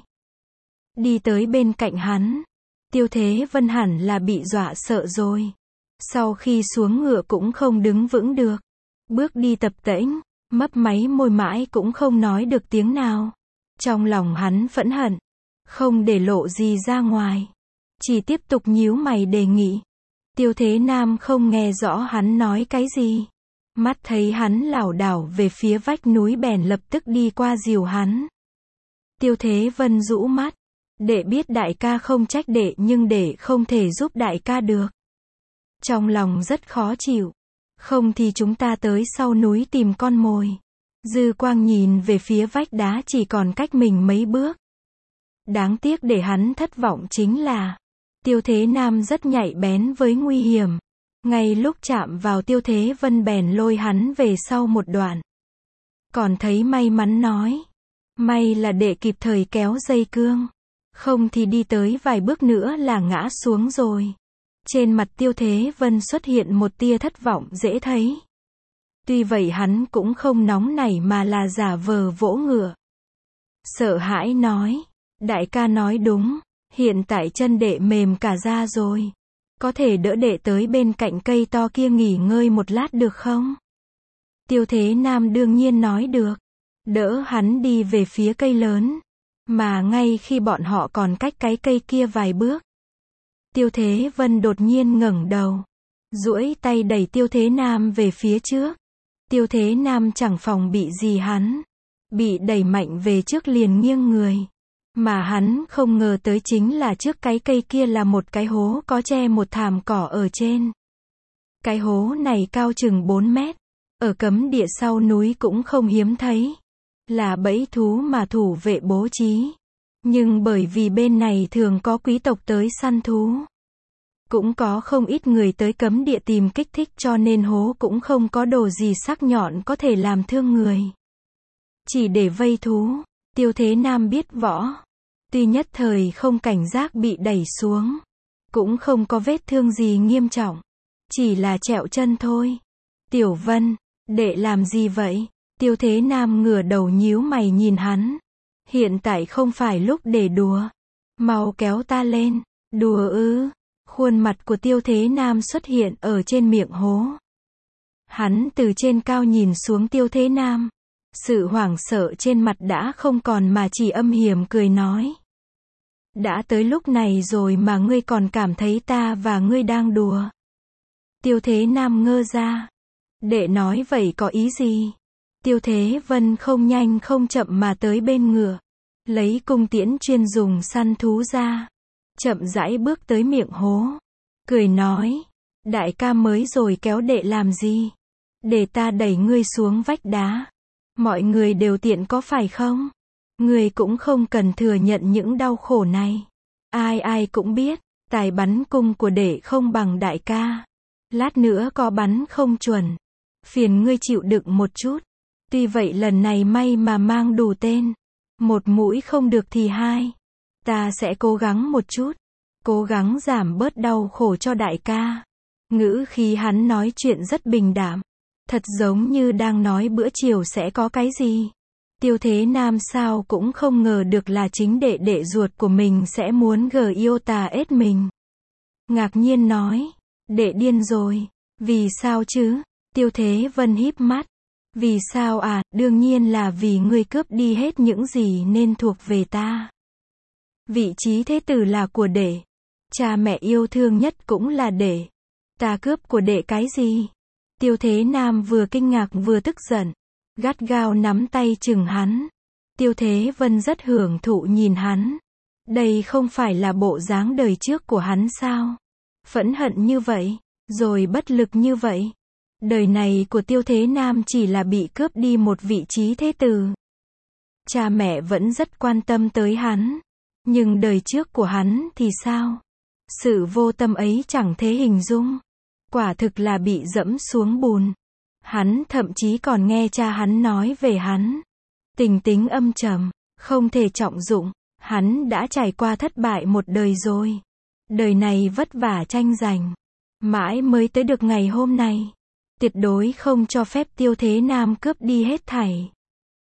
Đi tới bên cạnh hắn. Tiêu Thế Vân hẳn là bị dọa sợ rồi. Sau khi xuống ngựa cũng không đứng vững được. Bước đi tập tễnh, mấp máy môi mãi cũng không nói được tiếng nào. Trong lòng hắn phẫn hận, không để lộ gì ra ngoài. Chỉ tiếp tục nhíu mày đề nghị. Tiêu Thế Nam không nghe rõ hắn nói cái gì. Mắt thấy hắn lảo đảo về phía vách núi bèn lập tức đi qua dìu hắn. Tiêu Thế Vân rũ mắt. Đệ biết đại ca không trách đệ nhưng đệ không thể giúp đại ca được. Trong lòng rất khó chịu. Không thì chúng ta tới sau núi tìm con mồi. Dư quang nhìn về phía vách đá chỉ còn cách mình mấy bước. Đáng tiếc để hắn thất vọng chính là Tiêu Thế Nam rất nhạy bén với nguy hiểm. Ngay lúc chạm vào Tiêu Thế Vân bèn lôi hắn về sau một đoạn. Còn thấy may mắn nói. May là đệ kịp thời kéo dây cương. Không thì đi tới vài bước nữa là ngã xuống rồi. Trên mặt Tiêu Thế Vân xuất hiện một tia thất vọng dễ thấy. Tuy vậy hắn cũng không nóng nảy mà là giả vờ vỗ ngựa. Sợ hãi nói. Đại ca nói đúng. Hiện tại chân đệ mềm cả ra rồi. Có thể đỡ đệ tới bên cạnh cây to kia nghỉ ngơi một lát được không? Tiêu Thế Nam đương nhiên nói được. Đỡ hắn đi về phía cây lớn. Mà ngay khi bọn họ còn cách cái cây kia vài bước. Tiêu Thế Vân đột nhiên ngẩng đầu. Duỗi tay đẩy Tiêu Thế Nam về phía trước. Tiêu Thế Nam chẳng phòng bị gì hắn. Bị đẩy mạnh về trước liền nghiêng người. Mà hắn không ngờ tới chính là trước cái cây kia là một cái hố có che một thảm cỏ ở trên. Cái hố này cao chừng 4 mét. Ở cấm địa sau núi cũng không hiếm thấy. Là bẫy thú mà thủ vệ bố trí. Nhưng bởi vì bên này thường có quý tộc tới săn thú. Cũng có không ít người tới cấm địa tìm kích thích cho nên hố cũng không có đồ gì sắc nhọn có thể làm thương người. Chỉ để vây thú. Tiêu Thế Nam biết võ. Tuy nhất thời không cảnh giác bị đẩy xuống. Cũng không có vết thương gì nghiêm trọng. Chỉ là trẹo chân thôi. Tiểu Vân, đệ làm gì vậy? Tiêu Thế Nam ngửa đầu nhíu mày nhìn hắn. Hiện tại không phải lúc để đùa. Mau kéo ta lên. Đùa ư? Khuôn mặt của Tiêu Thế Nam xuất hiện ở trên miệng hố. Hắn từ trên cao nhìn xuống Tiêu Thế Nam. Sự hoảng sợ trên mặt đã không còn mà chỉ âm hiểm cười nói. Đã tới lúc này rồi mà ngươi còn cảm thấy ta và ngươi đang đùa. Tiêu Thế Nam ngơ ra. Đệ nói vậy có ý gì? Tiêu Thế Vân không nhanh không chậm mà tới bên ngựa. Lấy cung tiễn chuyên dùng săn thú ra. Chậm rãi bước tới miệng hố. Cười nói. Đại ca mới rồi kéo đệ làm gì? Để ta đẩy ngươi xuống vách đá. Mọi người đều tiện có phải không? Ngươi cũng không cần thừa nhận những đau khổ này. Ai ai cũng biết. Tài bắn cung của đệ không bằng đại ca. Lát nữa có bắn không chuẩn. Phiền ngươi chịu đựng một chút. Tuy vậy lần này may mà mang đủ tên. Một mũi không được thì hai. Ta sẽ cố gắng một chút. Cố gắng giảm bớt đau khổ cho đại ca. Ngữ khí hắn nói chuyện rất bình đạm. Thật giống như đang nói bữa chiều sẽ có cái gì. Tiêu Thế Nam sao cũng không ngờ được là chính đệ đệ ruột của mình sẽ muốn Giota ết mình. Ngạc nhiên nói. Đệ điên rồi. Vì sao chứ? Tiêu Thế Vân híp mắt. Vì sao à? Đương nhiên là vì ngươi cướp đi hết những gì nên thuộc về ta. Vị trí thế tử là của đệ. Cha mẹ yêu thương nhất cũng là đệ. Ta cướp của đệ cái gì? Tiêu Thế Nam vừa kinh ngạc vừa tức giận. Gắt gao nắm tay chừng hắn. Tiêu Thế Vân rất hưởng thụ nhìn hắn. Đây không phải là bộ dáng đời trước của hắn sao? Phẫn hận như vậy, rồi bất lực như vậy. Đời này của Tiêu Thế Nam chỉ là bị cướp đi một vị trí thế tử. Cha mẹ vẫn rất quan tâm tới hắn. Nhưng đời trước của hắn thì sao? Sự vô tâm ấy chẳng thể hình dung. Quả thực là bị dẫm xuống bùn. Hắn thậm chí còn nghe cha hắn nói về hắn. Tình tính âm trầm, không thể trọng dụng. Hắn đã trải qua thất bại một đời rồi. Đời này vất vả tranh giành. Mãi mới tới được ngày hôm nay. Tuyệt đối không cho phép Tiêu Thế Nam cướp đi hết thảy.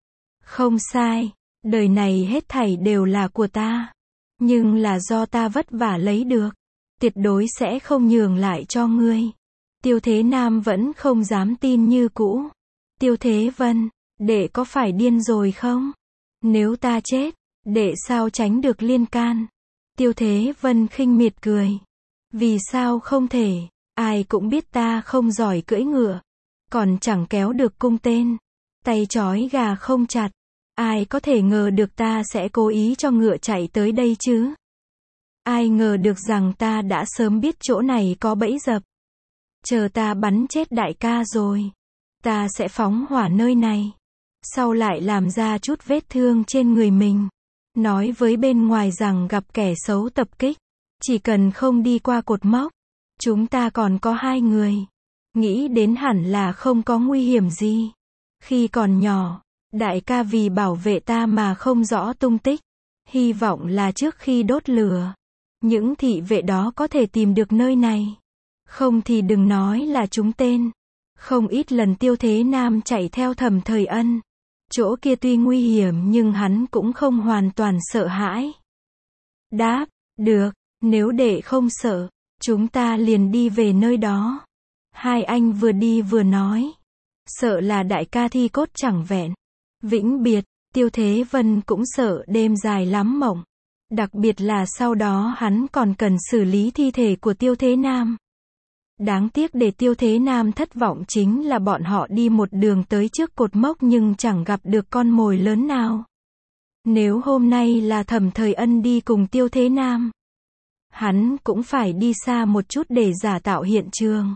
Không sai, đời này hết thảy đều là của ta. Nhưng là do ta vất vả lấy được. Tuyệt đối sẽ không nhường lại cho ngươi. Tiêu Thế Nam vẫn không dám tin như cũ. Tiêu Thế Vân, đệ có phải điên rồi không? Nếu ta chết, đệ sao tránh được liên can? Tiêu Thế Vân khinh miệt cười. Vì sao không thể? Ai cũng biết ta không giỏi cưỡi ngựa. Còn chẳng kéo được cung tên. Tay trói gà không chặt. Ai có thể ngờ được ta sẽ cố ý cho ngựa chạy tới đây chứ? Ai ngờ được rằng ta đã sớm biết chỗ này có bẫy dập. Chờ ta bắn chết đại ca rồi. Ta sẽ phóng hỏa nơi này. Sau lại làm ra chút vết thương trên người mình. Nói với bên ngoài rằng gặp kẻ xấu tập kích. Chỉ cần không đi qua cột mốc. Chúng ta còn có 2 người. Nghĩ đến hẳn là không có nguy hiểm gì. Khi còn nhỏ, đại ca vì bảo vệ ta mà không rõ tung tích. Hy vọng là trước khi đốt lửa, những thị vệ đó có thể tìm được nơi này. Không thì đừng nói là trúng tên. Không ít lần Tiêu Thế Nam chạy theo Thẩm Thời Ân. Chỗ kia tuy nguy hiểm nhưng hắn cũng không hoàn toàn sợ hãi. Đáp, được, nếu đệ không sợ, chúng ta liền đi về nơi đó. Hai anh vừa đi vừa nói. Sợ là đại ca thi cốt chẳng vẹn. Vĩnh biệt, Tiêu Thế Vân cũng sợ đêm dài lắm mộng. Đặc biệt là sau đó hắn còn cần xử lý thi thể của Tiêu Thế Nam. Đáng tiếc để Tiêu Thế Nam thất vọng chính là bọn họ đi một đường tới trước cột mốc nhưng chẳng gặp được con mồi lớn nào. Nếu hôm nay là Thẩm Thời Ân đi cùng Tiêu Thế Nam, hắn cũng phải đi xa một chút để giả tạo hiện trường.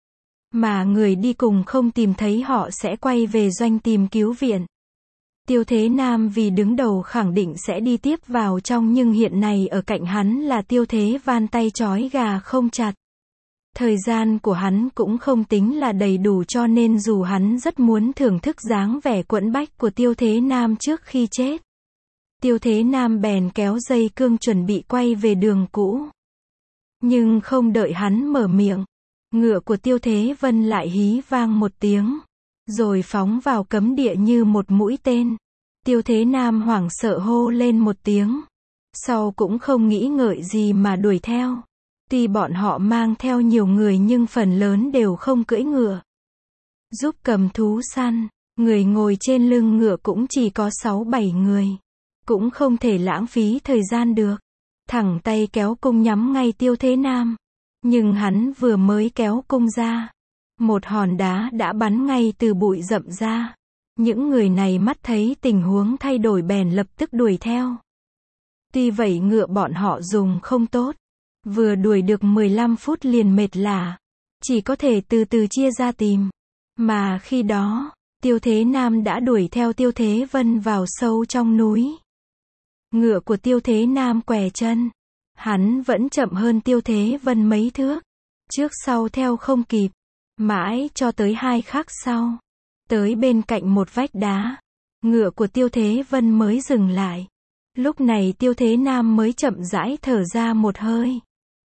Mà người đi cùng không tìm thấy họ sẽ quay về doanh tìm cứu viện. Tiêu Thế Nam vì đứng đầu khẳng định sẽ đi tiếp vào trong nhưng hiện nay ở cạnh hắn là Tiêu Thế Van tay trói gà không chặt. Thời gian của hắn cũng không tính là đầy đủ cho nên dù hắn rất muốn thưởng thức dáng vẻ quẫn bách của Tiêu Thế Nam trước khi chết. Tiêu Thế Nam bèn kéo dây cương chuẩn bị quay về đường cũ. Nhưng không đợi hắn mở miệng, ngựa của Tiêu Thế Vân lại hí vang một tiếng, rồi phóng vào cấm địa như một mũi tên. Tiêu Thế Nam hoảng sợ hô lên một tiếng, sau cũng không nghĩ ngợi gì mà đuổi theo. Tuy bọn họ mang theo nhiều người nhưng phần lớn đều không cưỡi ngựa. Giúp cầm thú săn, người ngồi trên lưng ngựa cũng chỉ có 6-7 người. Cũng không thể lãng phí thời gian được. Thẳng tay kéo cung nhắm ngay Tiêu Thế Nam. Nhưng hắn vừa mới kéo cung ra, một hòn đá đã bắn ngay từ bụi rậm ra. Những người này mắt thấy tình huống thay đổi bèn lập tức đuổi theo. Tuy vậy ngựa bọn họ dùng không tốt. Vừa đuổi được 15 phút liền mệt lả. Chỉ có thể từ từ chia ra tìm. Mà khi đó, Tiêu Thế Nam đã đuổi theo Tiêu Thế Vân vào sâu trong núi. Ngựa của Tiêu Thế Nam què chân. Hắn vẫn chậm hơn Tiêu Thế Vân mấy thước. Trước sau theo không kịp. Mãi cho tới 2 khắc sau. Tới bên cạnh một vách đá. Ngựa của Tiêu Thế Vân mới dừng lại. Lúc này Tiêu Thế Nam mới chậm rãi thở ra một hơi.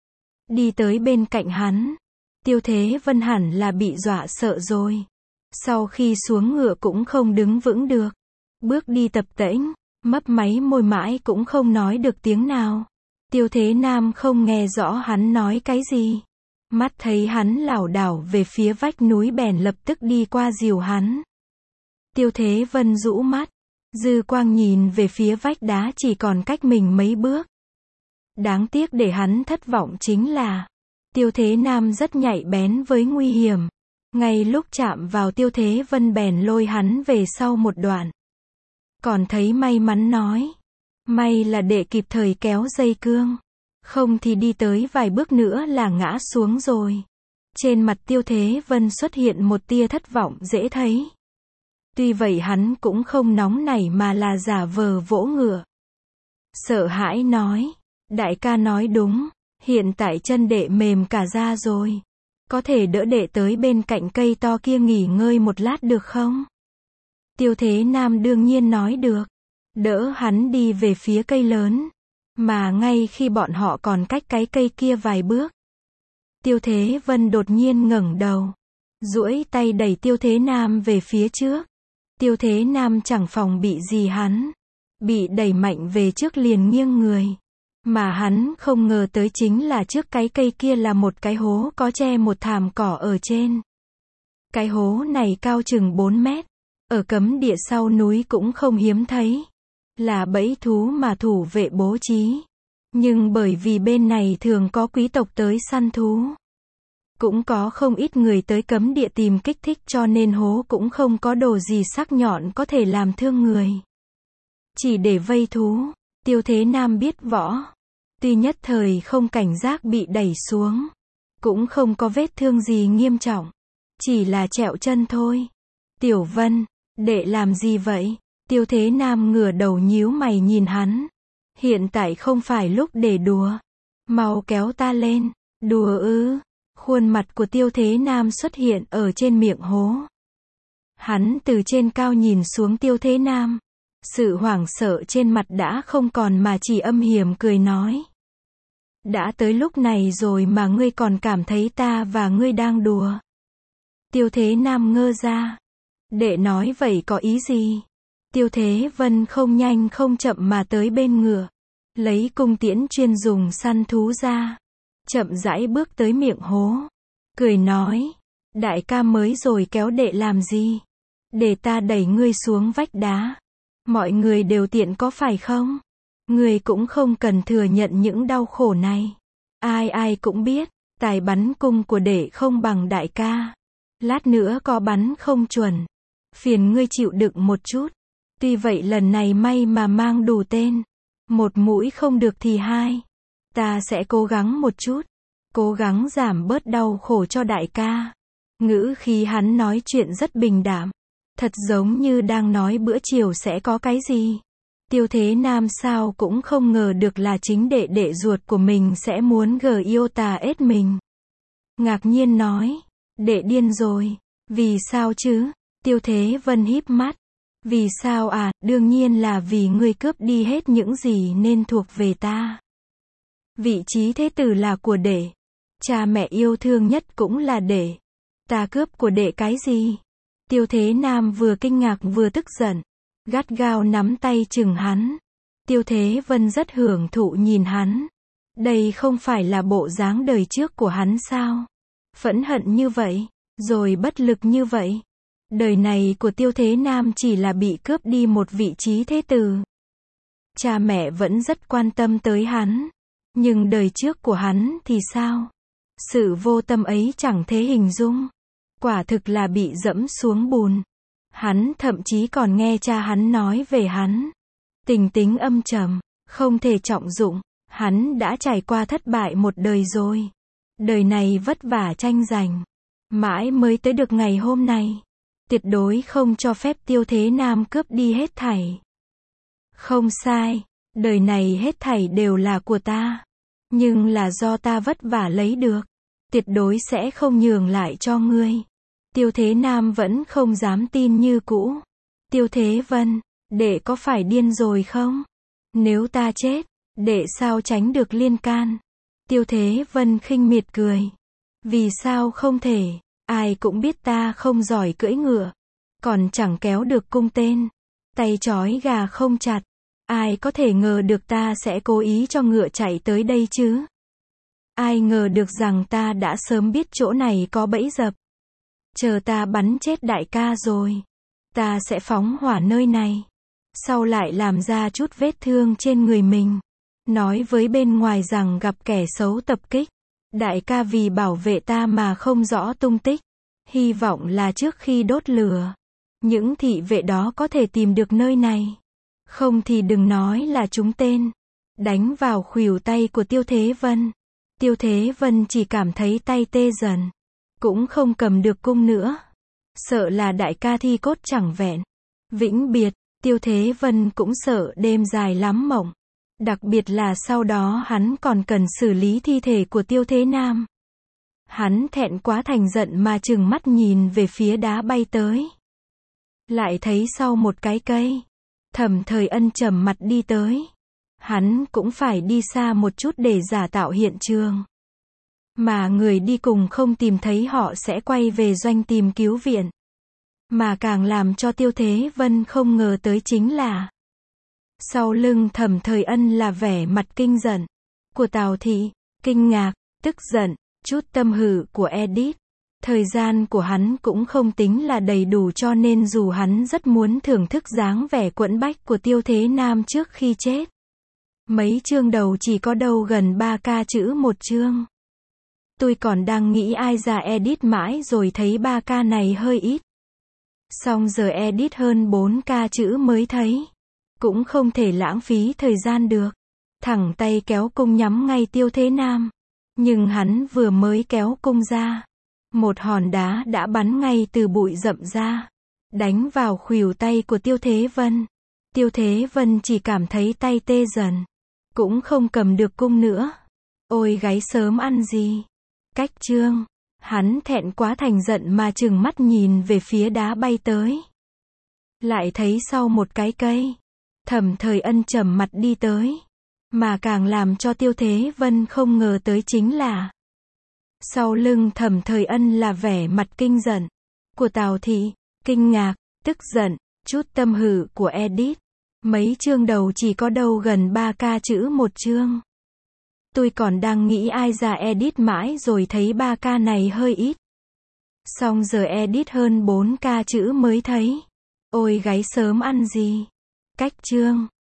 Đi tới bên cạnh hắn. Tiêu Thế Vân hẳn là bị dọa sợ rồi. Sau khi xuống ngựa cũng không đứng vững được. Bước đi tập tễnh, mấp máy môi mãi cũng không nói được tiếng nào. Tiêu Thế Nam không nghe rõ hắn nói cái gì. Mắt thấy hắn lảo đảo về phía vách núi bèn lập tức đi qua dìu hắn. Tiêu Thế Vân rũ mắt. Dư quang nhìn về phía vách đá chỉ còn cách mình mấy bước. Đáng tiếc để hắn thất vọng chính là Tiêu Thế Nam rất nhạy bén với nguy hiểm. Ngay lúc chạm vào Tiêu Thế Vân bèn lôi hắn về sau một đoạn. Còn thấy may mắn nói. May là đệ kịp thời kéo dây cương. Không thì đi tới vài bước nữa là ngã xuống rồi. Trên mặt Tiêu Thế Vân xuất hiện một tia thất vọng dễ thấy. Tuy vậy hắn cũng không nóng nảy mà là giả vờ vỗ ngựa. Sợ hãi nói. Đại ca nói đúng. Hiện tại chân đệ mềm cả ra rồi. Có thể đỡ đệ tới bên cạnh cây to kia nghỉ ngơi một lát được không? Tiêu Thế Nam đương nhiên nói được. Đỡ hắn đi về phía cây lớn. Mà ngay khi bọn họ còn cách cái cây kia vài bước. Tiêu Thế Vân đột nhiên ngẩng đầu. Duỗi tay đẩy Tiêu Thế Nam về phía trước. Tiêu Thế Nam chẳng phòng bị gì hắn. Bị đẩy mạnh về trước liền nghiêng người. Mà hắn không ngờ tới chính là trước cái cây kia là một cái hố có che một thảm cỏ ở trên. Cái hố này cao chừng 4 mét. Ở cấm địa sau núi cũng không hiếm thấy. Là bẫy thú mà thủ vệ bố trí. Nhưng bởi vì bên này thường có quý tộc tới săn thú. Cũng có không ít người tới cấm địa tìm kích thích cho nên hố cũng không có đồ gì sắc nhọn có thể làm thương người. Chỉ để vây thú. Tiêu Thế Nam biết võ. Tuy nhất thời không cảnh giác bị đẩy xuống. Cũng không có vết thương gì nghiêm trọng. Chỉ là trẹo chân thôi. Tiểu Vân, đệ làm gì vậy? Tiêu Thế Nam ngửa đầu nhíu mày nhìn hắn. Hiện tại không phải lúc để đùa. Mau kéo ta lên. Đùa ư? Khuôn mặt của Tiêu Thế Nam xuất hiện ở trên miệng hố. Hắn từ trên cao nhìn xuống Tiêu Thế Nam. Sự hoảng sợ trên mặt đã không còn mà chỉ âm hiểm cười nói. Đã tới lúc này rồi mà ngươi còn cảm thấy ta và ngươi đang đùa. Tiêu Thế Nam ngơ ra. Đệ nói vậy có ý gì? Tiêu Thế Vân không nhanh không chậm mà tới bên ngựa. Lấy cung tiễn chuyên dùng săn thú ra. Chậm rãi bước tới miệng hố. Cười nói. Đại ca mới rồi kéo đệ làm gì? Để ta đẩy ngươi xuống vách đá. Mọi người đều tiện có phải không? Ngươi cũng không cần thừa nhận những đau khổ này. Ai ai cũng biết. Tài bắn cung của đệ không bằng đại ca. Lát nữa có bắn không chuẩn. Phiền ngươi chịu đựng một chút. Tuy vậy lần này may mà mang đủ tên. Một mũi không được thì hai. Ta sẽ cố gắng một chút. Cố gắng giảm bớt đau khổ cho đại ca. Ngữ khí hắn nói chuyện rất bình đạm. Thật giống như đang nói bữa chiều sẽ có cái gì. Tiêu Thế Nam sao cũng không ngờ được là chính đệ đệ ruột của mình sẽ muốn yêu tà ết mình. Ngạc nhiên nói. Đệ điên rồi. Vì sao chứ? Tiêu Thế Vân híp mắt. Vì sao à? Đương nhiên là vì ngươi cướp đi hết những gì nên thuộc về ta. Vị trí thế tử là của đệ. Cha mẹ yêu thương nhất cũng là đệ. Ta cướp của đệ cái gì? Tiêu Thế Nam vừa kinh ngạc vừa tức giận. Gắt gao nắm tay chừng hắn. Tiêu Thế Vân rất hưởng thụ nhìn hắn. Đây không phải là bộ dáng đời trước của hắn sao? Phẫn hận như vậy, rồi bất lực như vậy. Đời này của Tiêu Thế Nam chỉ là bị cướp đi một vị trí thế tử. Cha mẹ vẫn rất quan tâm tới hắn. Nhưng đời trước của hắn thì sao? Sự vô tâm ấy chẳng thể hình dung. Quả thực là bị dẫm xuống bùn. Hắn thậm chí còn nghe cha hắn nói về hắn. Tình tính âm trầm, không thể trọng dụng. Hắn đã trải qua thất bại một đời rồi. Đời này vất vả tranh giành. Mãi mới tới được ngày hôm nay. Tuyệt đối không cho phép Tiêu Thế Nam cướp đi hết thảy. Không sai. Đời này hết thảy đều là của ta. Nhưng là do ta vất vả lấy được. Tuyệt đối sẽ không nhường lại cho ngươi. Tiêu Thế Nam vẫn không dám tin như cũ. Tiêu Thế Vân, đệ có phải điên rồi không? Nếu ta chết, đệ sao tránh được liên can? Tiêu Thế Vân khinh miệt cười. Vì sao không thể? Ai cũng biết ta không giỏi cưỡi ngựa. Còn chẳng kéo được cung tên. Tay trói gà không chặt. Ai có thể ngờ được ta sẽ cố ý cho ngựa chạy tới đây chứ? Ai ngờ được rằng ta đã sớm biết chỗ này có bẫy dập. Chờ ta bắn chết đại ca rồi. Ta sẽ phóng hỏa nơi này. Sau lại làm ra chút vết thương trên người mình. Nói với bên ngoài rằng gặp kẻ xấu tập kích. Đại ca vì bảo vệ ta mà không rõ tung tích. Hy vọng là trước khi đốt lửa. Những thị vệ đó có thể tìm được nơi này. Không thì đừng nói là trúng tên. Đánh vào khuỷu tay của Tiêu Thế Vân. Tiêu Thế Vân chỉ cảm thấy tay tê dần. Cũng không cầm được cung nữa. Sợ là đại ca thi cốt chẳng vẹn. Vĩnh biệt, Tiêu Thế Vân cũng sợ đêm dài lắm mộng. Đặc biệt là sau đó hắn còn cần xử lý thi thể của Tiêu Thế Nam. Hắn thẹn quá thành giận mà trừng mắt nhìn về phía đá bay tới. Lại thấy sau một cái cây. Thẩm Thời Ân trầm mặt đi tới. Hắn cũng phải đi xa một chút để giả tạo hiện trường. Mà người đi cùng không tìm thấy họ sẽ quay về doanh tìm cứu viện. Mà càng làm cho Tiêu Thế Vân không ngờ tới chính là sau lưng Thẩm Thời Ân là vẻ mặt kinh giận của Tào Thị, kinh ngạc, tức giận, chút tâm hử của Edith. Thời gian của hắn cũng không tính là đầy đủ cho nên dù hắn rất muốn thưởng thức dáng vẻ quẫn bách của Tiêu Thế Nam trước khi chết. Mấy chương đầu chỉ có đâu gần 3k chữ một chương. Tôi còn đang nghĩ ai ra edit mãi rồi thấy 3k này hơi ít. Xong giờ edit hơn 4k chữ mới thấy. Cũng không thể lãng phí thời gian được. Thẳng tay kéo cung nhắm ngay Tiêu Thế Nam. Nhưng hắn vừa mới kéo cung ra. Một hòn đá đã bắn ngay từ bụi rậm ra. Đánh vào khuỷu tay của Tiêu Thế Vân. Tiêu Thế Vân chỉ cảm thấy tay tê dần. Cũng không cầm được cung nữa. Ôi gáy sớm ăn gì. Cách chương. Hắn thẹn quá thành giận mà trừng mắt nhìn về phía đá bay tới. Lại thấy sau một cái cây. Thẩm Thời Ân trầm mặt đi tới. Mà càng làm cho Tiêu Thế Vân không ngờ tới chính là sau lưng Thẩm Thời Ân là vẻ mặt kinh giận của Tào Thị, kinh ngạc, tức giận, chút tâm hử của Edith. Mấy chương đầu chỉ có đâu gần 3k chữ một chương. Tôi còn đang nghĩ ai ra edit mãi rồi thấy 3k này hơi ít. Xong giờ edit hơn 4k chữ mới thấy. Ôi gáy sớm ăn gì. Cách chương.